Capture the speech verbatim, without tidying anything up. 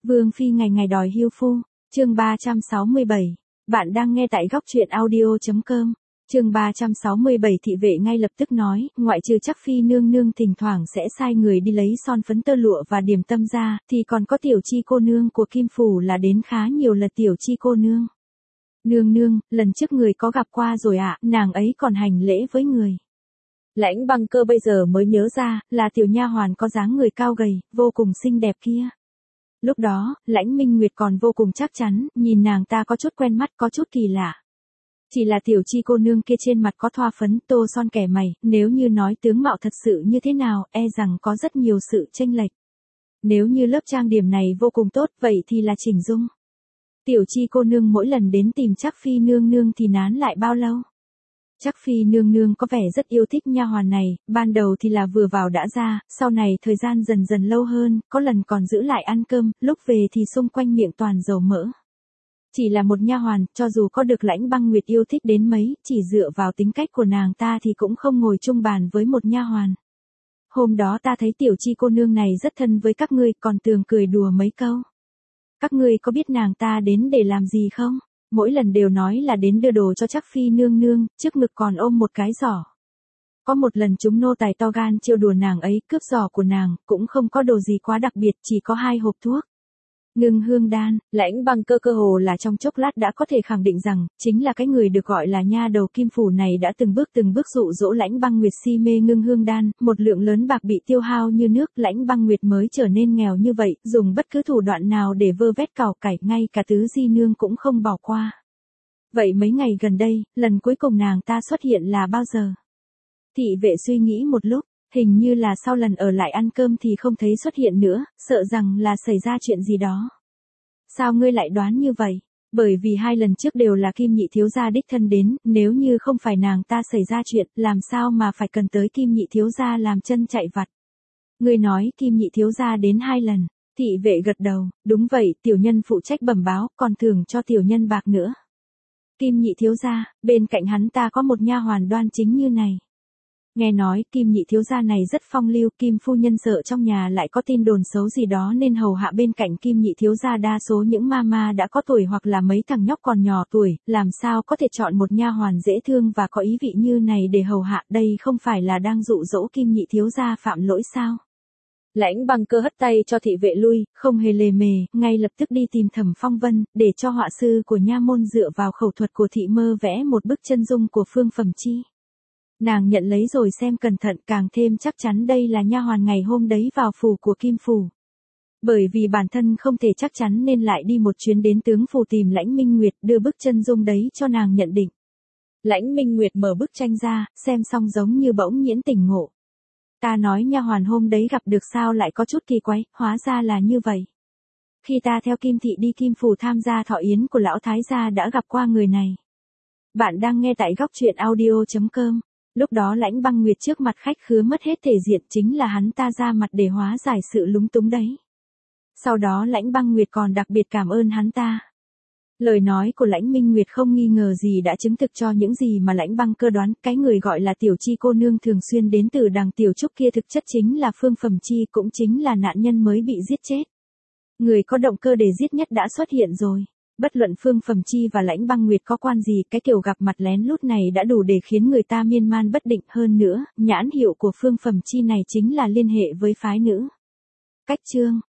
Vương phi ngày ngày đòi hưu phu, chương ba trăm sáu mươi bảy. Bạn đang nghe tại góc truyện audio chấm com. Chương ba trăm sáu mươi bảy thị vệ ngay lập tức nói, ngoại trừ chắc phi nương nương thỉnh thoảng sẽ sai người đi lấy son phấn tơ lụa và điểm tâm ra, thì còn có tiểu chi cô nương của Kim Phủ là đến khá nhiều lần. Tiểu chi cô nương. Nương nương, lần trước người có gặp qua rồi ạ, à, nàng ấy còn hành lễ với người. Lãnh Băng Cơ bây giờ mới nhớ ra, là tiểu nha hoàn có dáng người cao gầy, vô cùng xinh đẹp kia. Lúc đó, Lãnh Minh Nguyệt còn vô cùng chắc chắn, nhìn nàng ta có chút quen mắt, có chút kỳ lạ. Chỉ là tiểu chi cô nương kia trên mặt có thoa phấn, tô son kẻ mày, nếu như nói tướng mạo thật sự như thế nào, e rằng có rất nhiều sự chênh lệch. Nếu như lớp trang điểm này vô cùng tốt, vậy thì là chỉnh dung. Tiểu chi cô nương mỗi lần đến tìm chắc phi nương nương thì nán lại bao lâu? Chắc phi nương nương có vẻ rất yêu thích nha hoàn này, ban đầu thì là vừa vào đã ra, sau này thời gian dần dần lâu hơn, có lần còn giữ lại ăn cơm, lúc về thì xung quanh miệng toàn dầu mỡ. Chỉ là một nha hoàn, cho dù có được Lãnh Băng Nguyệt yêu thích đến mấy, chỉ dựa vào tính cách của nàng ta thì cũng không ngồi chung bàn với một nha hoàn. Hôm đó ta thấy tiểu chi cô nương này rất thân với các ngươi, còn tường cười đùa mấy câu. Các ngươi có biết nàng ta đến để làm gì không? Mỗi lần đều nói là đến đưa đồ cho chắc phi nương nương, trước ngực còn ôm một cái giỏ. Có một lần chúng nô tài to gan trêu đùa nàng ấy, cướp giỏ của nàng, cũng không có đồ gì quá đặc biệt, chỉ có hai hộp thuốc. Ngưng hương đan. Lãnh Băng Cơ cơ hồ là trong chốc lát đã có thể khẳng định rằng, chính là cái người được gọi là nha đầu Kim Phủ này đã từng bước từng bước dụ dỗ Lãnh Băng Nguyệt si mê ngưng hương đan, một lượng lớn bạc bị tiêu hao như nước, Lãnh Băng Nguyệt mới trở nên nghèo như vậy, dùng bất cứ thủ đoạn nào để vơ vét cào cải, ngay cả tứ di nương cũng không bỏ qua. Vậy mấy ngày gần đây, lần cuối cùng nàng ta xuất hiện là bao giờ? Thị vệ suy nghĩ một lúc, hình như là sau lần ở lại ăn cơm thì không thấy xuất hiện nữa, sợ rằng là xảy ra chuyện gì đó. Sao ngươi lại đoán như vậy? Bởi vì hai lần trước đều là Kim nhị thiếu gia đích thân đến, nếu như không phải nàng ta xảy ra chuyện, làm sao mà phải cần tới Kim nhị thiếu gia làm chân chạy vặt. Ngươi nói Kim nhị thiếu gia đến hai lần, thị vệ gật đầu, đúng vậy, tiểu nhân phụ trách bẩm báo, còn thưởng cho tiểu nhân bạc nữa. Kim nhị thiếu gia, bên cạnh hắn ta có một nha hoàn đoan chính như này. Nghe nói Kim nhị thiếu gia này rất phong lưu, Kim phu nhân sợ trong nhà lại có tin đồn xấu gì đó nên hầu hạ bên cạnh Kim nhị thiếu gia đa số những mama đã có tuổi hoặc là mấy thằng nhóc còn nhỏ tuổi, làm sao có thể chọn một nha hoàn dễ thương và có ý vị như này để hầu hạ, đây không phải là đang dụ dỗ Kim nhị thiếu gia phạm lỗi sao? Lãnh Băng Cơ hất tay cho thị vệ lui, không hề lề mề, ngay lập tức đi tìm Thẩm Phong Vân, để cho họa sư của nha môn dựa vào khẩu thuật của thị mơ vẽ một bức chân dung của Phương Phẩm Chi. Nàng nhận lấy rồi xem cẩn thận, càng thêm chắc chắn đây là nha hoàn ngày hôm đấy vào phủ của Kim Phủ. Bởi vì bản thân không thể chắc chắn nên lại đi một chuyến đến tướng phủ tìm Lãnh Minh Nguyệt, đưa bức chân dung đấy cho nàng nhận định. Lãnh Minh Nguyệt mở bức tranh ra, xem xong giống như bỗng nhiễn tỉnh ngộ. Ta nói nha hoàn hôm đấy gặp được sao lại có chút kỳ quái, hóa ra là như vậy. Khi ta theo Kim thị đi Kim Phủ tham gia thọ yến của lão thái gia đã gặp qua người này. Bạn đang nghe tại góc truyện audio chấm com. Lúc đó Lãnh Băng Nguyệt trước mặt khách khứa mất hết thể diện, chính là hắn ta ra mặt để hóa giải sự lúng túng đấy. Sau đó Lãnh Băng Nguyệt còn đặc biệt cảm ơn hắn ta. Lời nói của Lãnh Minh Nguyệt không nghi ngờ gì đã chứng thực cho những gì mà Lãnh Băng Cơ đoán, cái người gọi là tiểu chi cô nương thường xuyên đến từ đằng Tiểu Trúc kia thực chất chính là Phương Phẩm Chi, cũng chính là nạn nhân mới bị giết chết. Người có động cơ để giết nhất đã xuất hiện rồi. Bất luận Phương Phẩm Chi và Lãnh Băng Nguyệt có quan gì, cái kiểu gặp mặt lén lút này đã đủ để khiến người ta miên man bất định, hơn nữa, nhãn hiệu của Phương Phẩm Chi này chính là liên hệ với phái nữ. Cách chương,